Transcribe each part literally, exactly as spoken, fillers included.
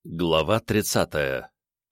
Глава тридцатая.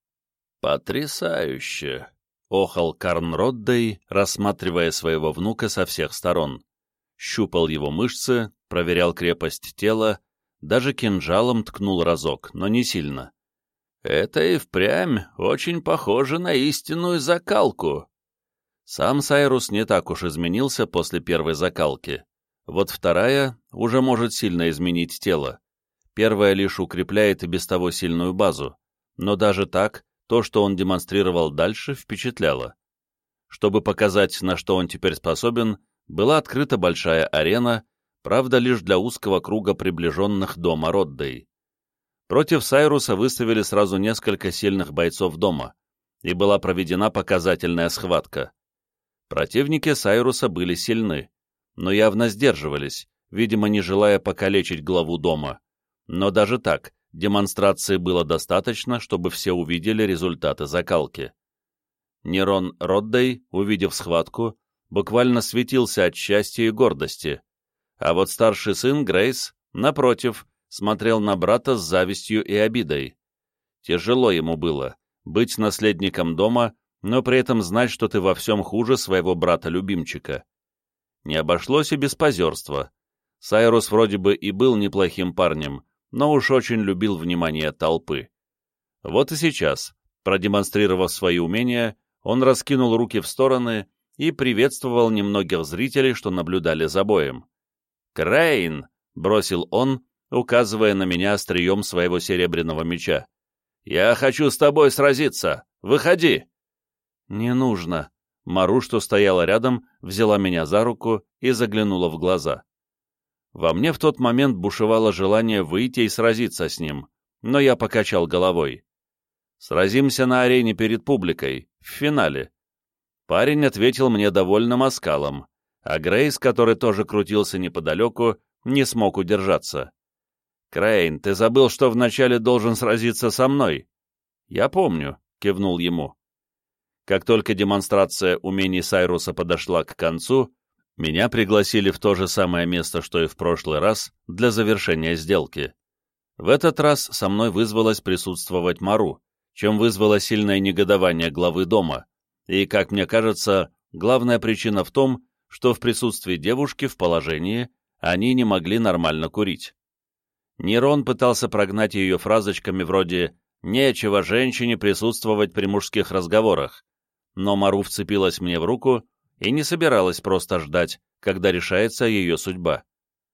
«Потрясающе!» — охал Карн Роддей, рассматривая своего внука со всех сторон. Щупал его мышцы, проверял крепость тела, даже кинжалом ткнул разок, но не сильно. «Это и впрямь очень похоже на истинную закалку!» Сам Сайрус не так уж изменился после первой закалки. Вот вторая уже может сильно изменить тело. Первая лишь укрепляет и без того сильную базу, но даже так, то, что он демонстрировал дальше, впечатляло. Чтобы показать, на что он теперь способен, была открыта большая арена, правда, лишь для узкого круга приближенных дома Роддей. Против Сайруса выставили сразу несколько сильных бойцов дома, и была проведена показательная схватка. Противники Сайруса были сильны, но явно сдерживались, видимо, не желая покалечить главу дома. Но даже так, демонстрации было достаточно, чтобы все увидели результаты закалки. Нерон Роддей, увидев схватку, буквально светился от счастья и гордости, а вот старший сын Грейс, напротив, смотрел на брата с завистью и обидой. Тяжело ему было быть наследником дома, но при этом знать, что ты во всем хуже своего брата-любимчика. Не обошлось и без позерства. Сайрус вроде бы и был неплохим парнем, но уж очень любил внимание толпы. Вот и сейчас, продемонстрировав свои умения, он раскинул руки в стороны и приветствовал немногих зрителей, что наблюдали за боем. «Крейн!» — бросил он, указывая на меня острием своего серебряного меча. «Я хочу с тобой сразиться! Выходи!» «Не нужно!» Мару, что стояла рядом, взяла меня за руку и заглянула в глаза. Во мне в тот момент бушевало желание выйти и сразиться с ним, но я покачал головой. «Сразимся на арене перед публикой, в финале». Парень ответил мне довольным оскалом, а Грейс, который тоже крутился неподалеку, не смог удержаться. «Крейн, ты забыл, что вначале должен сразиться со мной?» «Я помню», — кивнул ему. Как только демонстрация умений Сайруса подошла к концу, меня пригласили в то же самое место, что и в прошлый раз, для завершения сделки. В этот раз со мной вызвалось присутствовать Мару, чем вызвало сильное негодование главы дома, и, как мне кажется, главная причина в том, что в присутствии девушки в положении они не могли нормально курить. Нерон пытался прогнать ее фразочками вроде «нечего женщине присутствовать при мужских разговорах», но Мару вцепилась мне в руку и не собиралась просто ждать, когда решается ее судьба.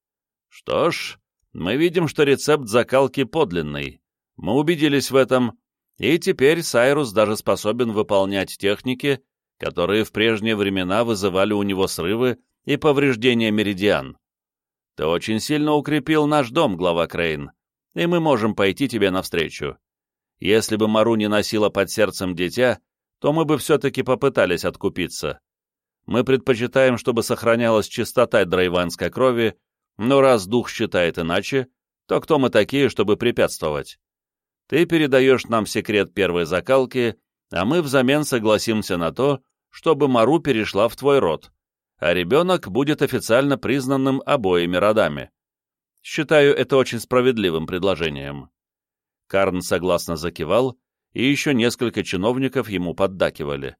Что ж, мы видим, что рецепт закалки подлинный. Мы убедились в этом, и теперь Сайрус даже способен выполнять техники, которые в прежние времена вызывали у него срывы и повреждения меридиан. Ты очень сильно укрепил наш дом, глава Крейн, и мы можем пойти тебе навстречу. Если бы Мару не носила под сердцем дитя, то мы бы все-таки попытались откупиться. Мы предпочитаем, чтобы сохранялась чистота драйванской крови, но раз дух считает иначе, то кто мы такие, чтобы препятствовать? Ты передаешь нам секрет первой закалки, а мы взамен согласимся на то, чтобы Мару перешла в твой род, а ребенок будет официально признанным обоими родами. Считаю это очень справедливым предложением». Карн согласно закивал, и еще несколько чиновников ему поддакивали.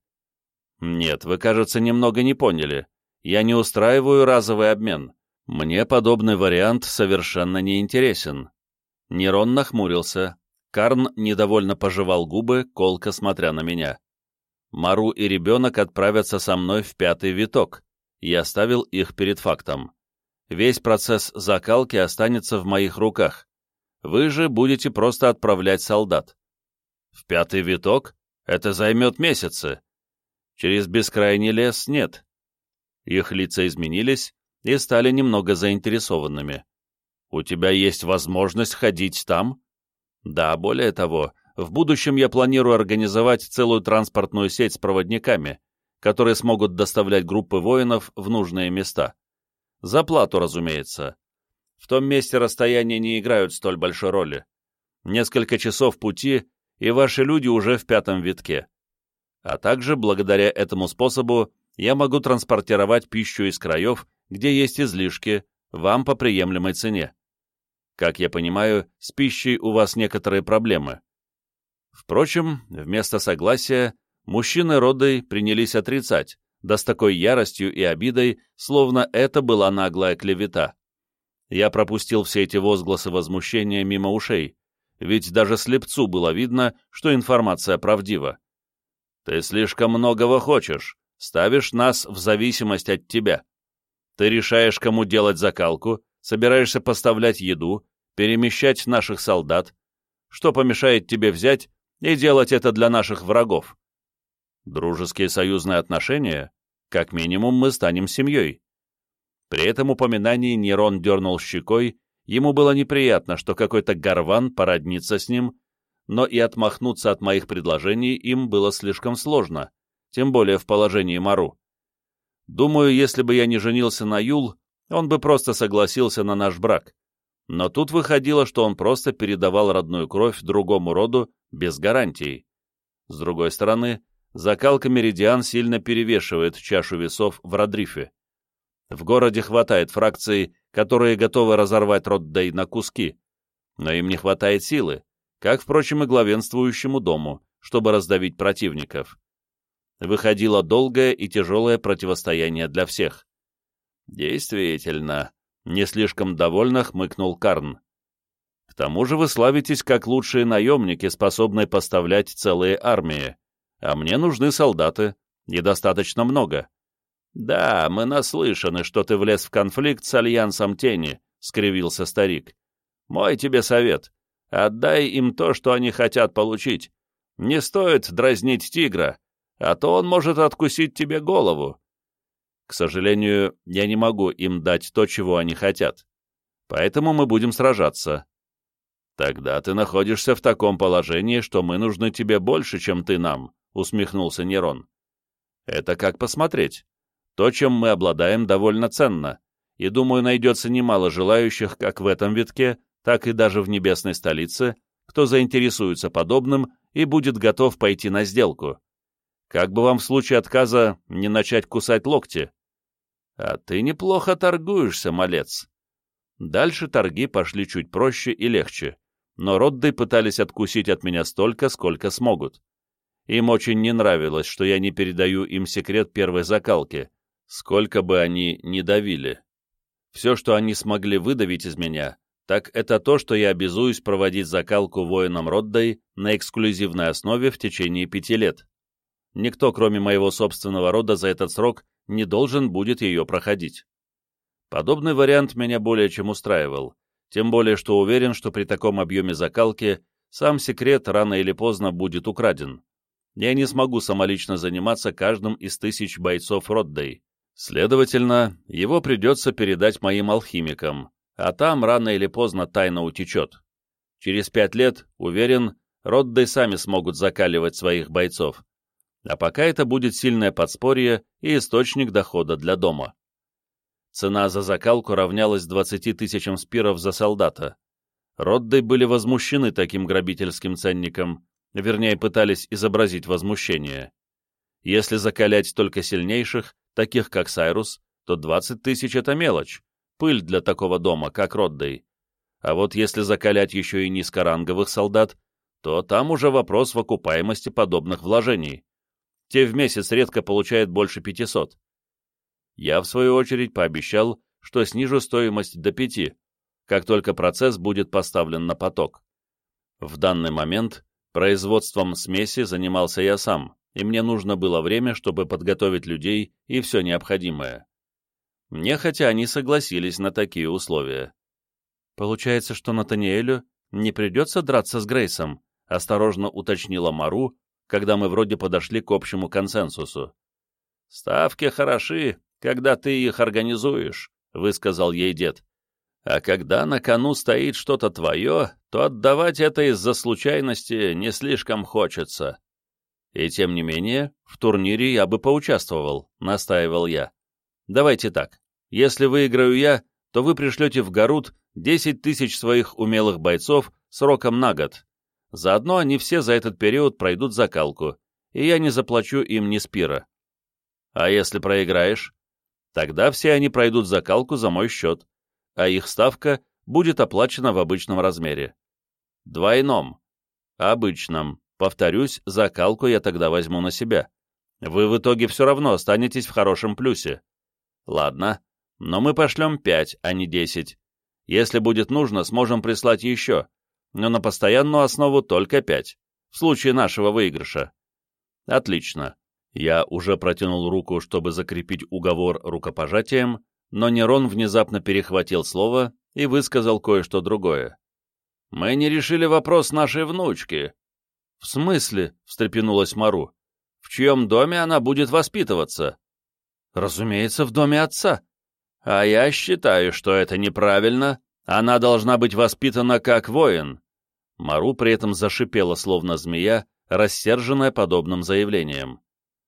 «Нет, вы, кажется, немного не поняли. Я не устраиваю разовый обмен. Мне подобный вариант совершенно не интересен». Нерон нахмурился. Карн недовольно пожевал губы, колко смотря на меня. «Мару и ребенок отправятся со мной в пятый виток». Я ставил их перед фактом. Весь процесс закалки останется в моих руках. Вы же будете просто отправлять солдат. В пятый виток? Это займет месяцы. Через бескрайний лес нет. Их лица изменились и стали немного заинтересованными. У тебя есть возможность ходить там? Да, более того, в будущем я планирую организовать целую транспортную сеть с проводниками, которые смогут доставлять группы воинов в нужные места. За плату, разумеется. В том месте расстояния не играют столь большой роли. Несколько часов пути, и ваши люди уже в пятом витке. А также, благодаря этому способу, я могу транспортировать пищу из краев, где есть излишки, вам по приемлемой цене. Как я понимаю, с пищей у вас некоторые проблемы». Впрочем, вместо согласия мужчины Роддей принялись отрицать, да с такой яростью и обидой, словно это была наглая клевета. Я пропустил все эти возгласы возмущения мимо ушей, ведь даже слепцу было видно, что информация правдива. «Ты слишком многого хочешь, ставишь нас в зависимость от тебя. Ты решаешь, кому делать закалку, собираешься поставлять еду, перемещать наших солдат. Что помешает тебе взять и делать это для наших врагов? Дружеские союзные отношения? Как минимум мы станем семьей». При этом упоминании Нерон дернул щекой, ему было неприятно, что какой-то горван породнится с ним, но и отмахнуться от моих предложений им было слишком сложно, тем более в положении Мару. Думаю, если бы я не женился на Юл, он бы просто согласился на наш брак. Но тут выходило, что он просто передавал родную кровь другому роду без гарантий. С другой стороны, закалка Меридиан сильно перевешивает чашу весов в Родрифе. В городе хватает фракций, которые готовы разорвать Роддей на куски, но им не хватает силы, как, впрочем, и главенствующему дому, чтобы раздавить противников. Выходило долгое и тяжелое противостояние для всех. «Действительно», — не слишком довольно хмыкнул Карн. «К тому же вы славитесь как лучшие наемники, способные поставлять целые армии, а мне нужны солдаты, недостаточно много». «Да, мы наслышаны, что ты влез в конфликт с Альянсом Тени», — скривился старик. «Мой тебе совет. Отдай им то, что они хотят получить. Не стоит дразнить тигра, а то он может откусить тебе голову». «К сожалению, я не могу им дать то, чего они хотят. Поэтому мы будем сражаться». «Тогда ты находишься в таком положении, что мы нужны тебе больше, чем ты нам», — усмехнулся Нерон. «Это как посмотреть. То, чем мы обладаем, довольно ценно, и, думаю, найдется немало желающих как в этом витке, так и даже в небесной столице, кто заинтересуется подобным и будет готов пойти на сделку. Как бы вам в случае отказа не начать кусать локти? А ты неплохо торгуешься, малец». Дальше торги пошли чуть проще и легче, но Роддей пытались откусить от меня столько, сколько смогут. Им очень не нравилось, что я не передаю им секрет первой закалки, сколько бы они ни давили. Все, что они смогли выдавить из меня, так это то, что я обязуюсь проводить закалку воинам Роддей на эксклюзивной основе в течение пяти лет. Никто, кроме моего собственного рода, за этот срок не должен будет ее проходить. Подобный вариант меня более чем устраивал, тем более, что уверен, что при таком объеме закалки сам секрет рано или поздно будет украден. Я не смогу самолично заниматься каждым из тысяч бойцов Роддей. Следовательно, его придется передать моим алхимикам, а там рано или поздно тайна утечет. Через пять лет, уверен, Роддей сами смогут закаливать своих бойцов. А пока это будет сильное подспорье и источник дохода для дома. Цена за закалку равнялась двадцати тысячам спиров за солдата. Роддей были возмущены таким грабительским ценником, вернее, пытались изобразить возмущение. Если закалять только сильнейших, таких как Сайрус, то двадцать тысяч — это мелочь, пыль для такого дома, как Роддей. А вот если закалять еще и низкоранговых солдат, то там уже вопрос в окупаемости подобных вложений. Те в месяц редко получают больше пятисот. Я, в свою очередь, пообещал, что снижу стоимость до пяти, как только процесс будет поставлен на поток. В данный момент производством смеси занимался я сам, и мне нужно было время, чтобы подготовить людей и все необходимое. Нехотя они согласились на такие условия. «Получается, что Натаниэлю не придется драться с Грейсом», — осторожно уточнила Мару, когда мы вроде подошли к общему консенсусу. «Ставки хороши, когда ты их организуешь», — высказал ей дед. «А когда на кону стоит что-то твое, то отдавать это из-за случайности не слишком хочется». «И тем не менее, в турнире я бы поучаствовал», — настаивал я. «Давайте так. Если выиграю я, то вы пришлете в Гарут десять тысяч своих умелых бойцов сроком на год. Заодно они все за этот период пройдут закалку, и я не заплачу им ни спира. А если проиграешь? Тогда все они пройдут закалку за мой счет, а их ставка будет оплачено в обычном размере. Двойном. Обычном. Повторюсь, закалку я тогда возьму на себя. Вы в итоге все равно останетесь в хорошем плюсе. Ладно, но мы пошлем пять, а не десять. Если будет нужно, сможем прислать еще, но на постоянную основу только пять, в случае нашего выигрыша. Отлично. Я уже протянул руку, чтобы закрепить уговор рукопожатием, но Нерон внезапно перехватил слово и высказал кое-что другое. «Мы не решили вопрос нашей внучки». «В смысле?» — встрепенулась Мару. «В чьем доме она будет воспитываться?» «Разумеется, в доме отца». «А я считаю, что это неправильно. Она должна быть воспитана как воин». Мару при этом зашипела, словно змея, рассерженная подобным заявлением.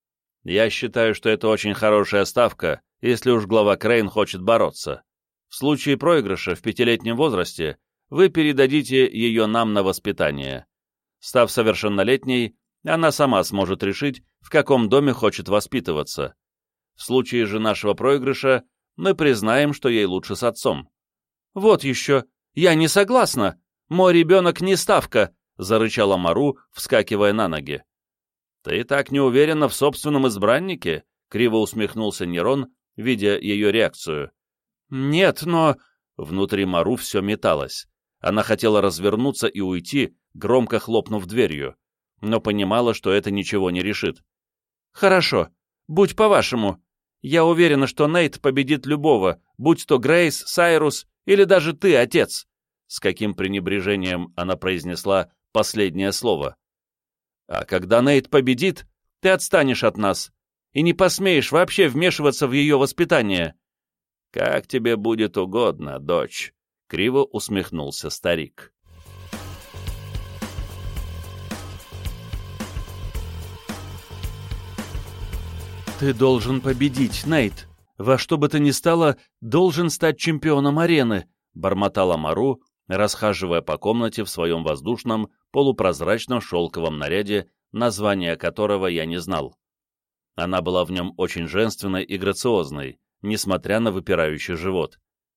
«Я считаю, что это очень хорошая ставка, если уж глава Крейн хочет бороться. В случае проигрыша в пятилетнем возрасте вы передадите ее нам на воспитание. Став совершеннолетней, она сама сможет решить, в каком доме хочет воспитываться. В случае же нашего проигрыша мы признаем, что ей лучше с отцом». «Вот еще! Я не согласна! Мой ребенок не ставка!» — зарычала Мару, вскакивая на ноги. «Ты так не уверена в собственном избраннике?» — криво усмехнулся Нерон, видя ее реакцию. «Нет, но...» Внутри Мару все металось. Она хотела развернуться и уйти, громко хлопнув дверью, но понимала, что это ничего не решит. «Хорошо, будь по-вашему. Я уверена, что Нейт победит любого, будь то Грейс, Сайрус или даже ты, отец!» С каким пренебрежением она произнесла последнее слово. «А когда Нейт победит, ты отстанешь от нас и не посмеешь вообще вмешиваться в ее воспитание». «Как тебе будет угодно, дочь», — криво усмехнулся старик. «Ты должен победить, Нейт. Во что бы то ни стало, должен стать чемпионом арены», — бормотала Мару, расхаживая по комнате в своем воздушном, полупрозрачном шелковом наряде, название которого я не знал. Она была в нем очень женственной и грациозной, несмотря на выпирающий живот.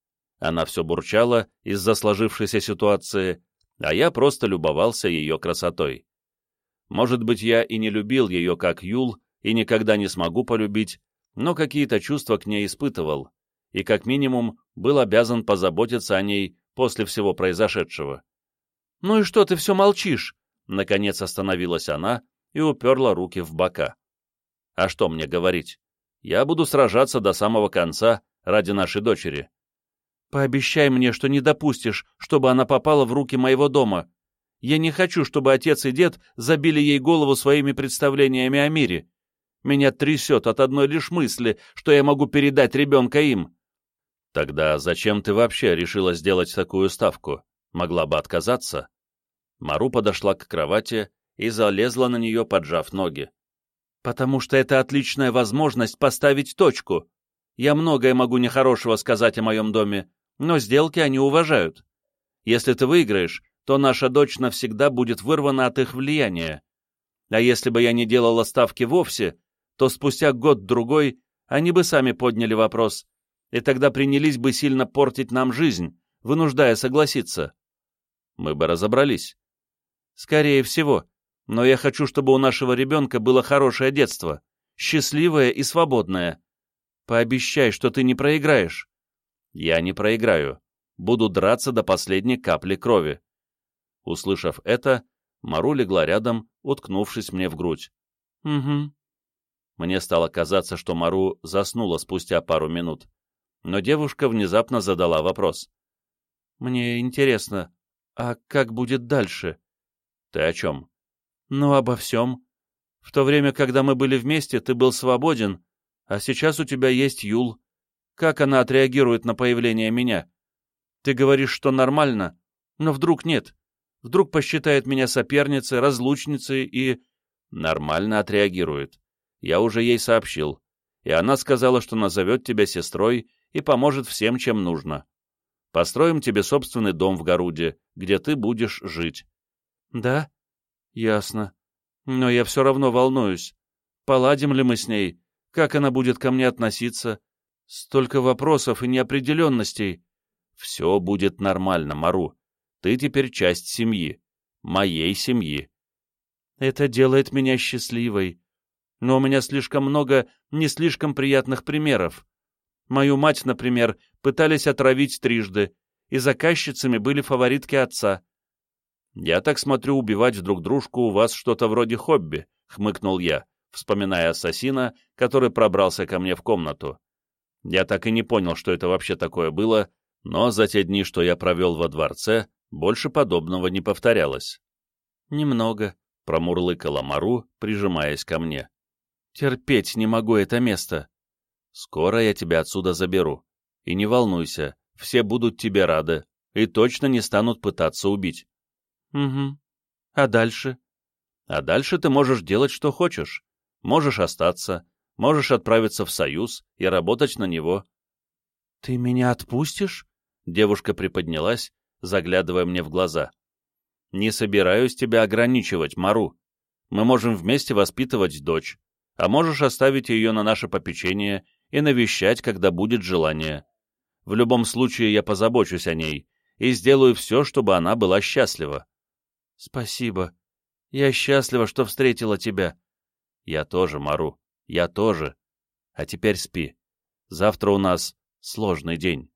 Она все бурчала из-за сложившейся ситуации, а я просто любовался ее красотой. Может быть, я и не любил ее как Юл, и никогда не смогу полюбить, но какие-то чувства к ней испытывал, и как минимум был обязан позаботиться о ней после всего произошедшего. «Ну и что ты все молчишь?» Наконец остановилась она и уперла руки в бока. «А что мне говорить? Я буду сражаться до самого конца ради нашей дочери». «Пообещай мне, что не допустишь, чтобы она попала в руки моего дома. Я не хочу, чтобы отец и дед забили ей голову своими представлениями о мире. Меня трясет от одной лишь мысли, что я могу передать ребенка им». «Тогда зачем ты вообще решила сделать такую ставку? Могла бы отказаться?» Мару подошла к кровати и залезла на нее, поджав ноги. «Потому что это отличная возможность поставить точку. Я многое могу нехорошего сказать о моем доме, но сделки они уважают. Если ты выиграешь, то наша дочь навсегда будет вырвана от их влияния. А если бы я не делала ставки вовсе, то спустя год-другой они бы сами подняли вопрос, и тогда принялись бы сильно портить нам жизнь, вынуждая согласиться. Мы бы разобрались. Скорее всего, но я хочу, чтобы у нашего ребенка было хорошее детство, счастливое и свободное. Пообещай, что ты не проиграешь». «Я не проиграю. Буду драться до последней капли крови». Услышав это, Мару легла рядом, уткнувшись мне в грудь. «Угу». Мне стало казаться, что Мару заснула спустя пару минут, но девушка внезапно задала вопрос. «Мне интересно, а как будет дальше?» «Ты о чем?» «Ну, обо всем. В то время, когда мы были вместе, ты был свободен, а сейчас у тебя есть Юл. Как она отреагирует на появление меня? Ты говоришь, что нормально, но вдруг нет. Вдруг посчитает меня соперницей, разлучницей и...» «Нормально отреагирует. Я уже ей сообщил, и она сказала, что назовет тебя сестрой и поможет всем, чем нужно. Построим тебе собственный дом в Гаруде, где ты будешь жить». «Да? Ясно. Но я все равно волнуюсь. Поладим ли мы с ней? Как она будет ко мне относиться? Столько вопросов и неопределенностей. Все будет нормально, Мару. Ты теперь часть семьи. Моей семьи. Это делает меня счастливой. Но у меня слишком много не слишком приятных примеров. Мою мать, например, пытались отравить трижды, и заказчицами были фаворитки отца. «Я так смотрю, убивать друг дружку у вас что-то вроде хобби», — хмыкнул я, вспоминая ассасина, который пробрался ко мне в комнату. Я так и не понял, что это вообще такое было, но за те дни, что я провел во дворце, больше подобного не повторялось. «Немного», — промурлыкала Мару, прижимаясь ко мне. «Терпеть не могу это место. Скоро я тебя отсюда заберу. И не волнуйся, все будут тебе рады и точно не станут пытаться убить». «Угу. А дальше?» «А дальше ты можешь делать, что хочешь. Можешь остаться, можешь отправиться в Союз и работать на него». «Ты меня отпустишь?» Девушка приподнялась, заглядывая мне в глаза. «Не собираюсь тебя ограничивать, Мару. Мы можем вместе воспитывать дочь, а можешь оставить ее на наше попечение и навещать, когда будет желание. В любом случае я позабочусь о ней и сделаю все, чтобы она была счастлива». «Спасибо. Я счастлива, что встретила тебя». «Я тоже, Мару, я тоже. А теперь спи. Завтра у нас сложный день».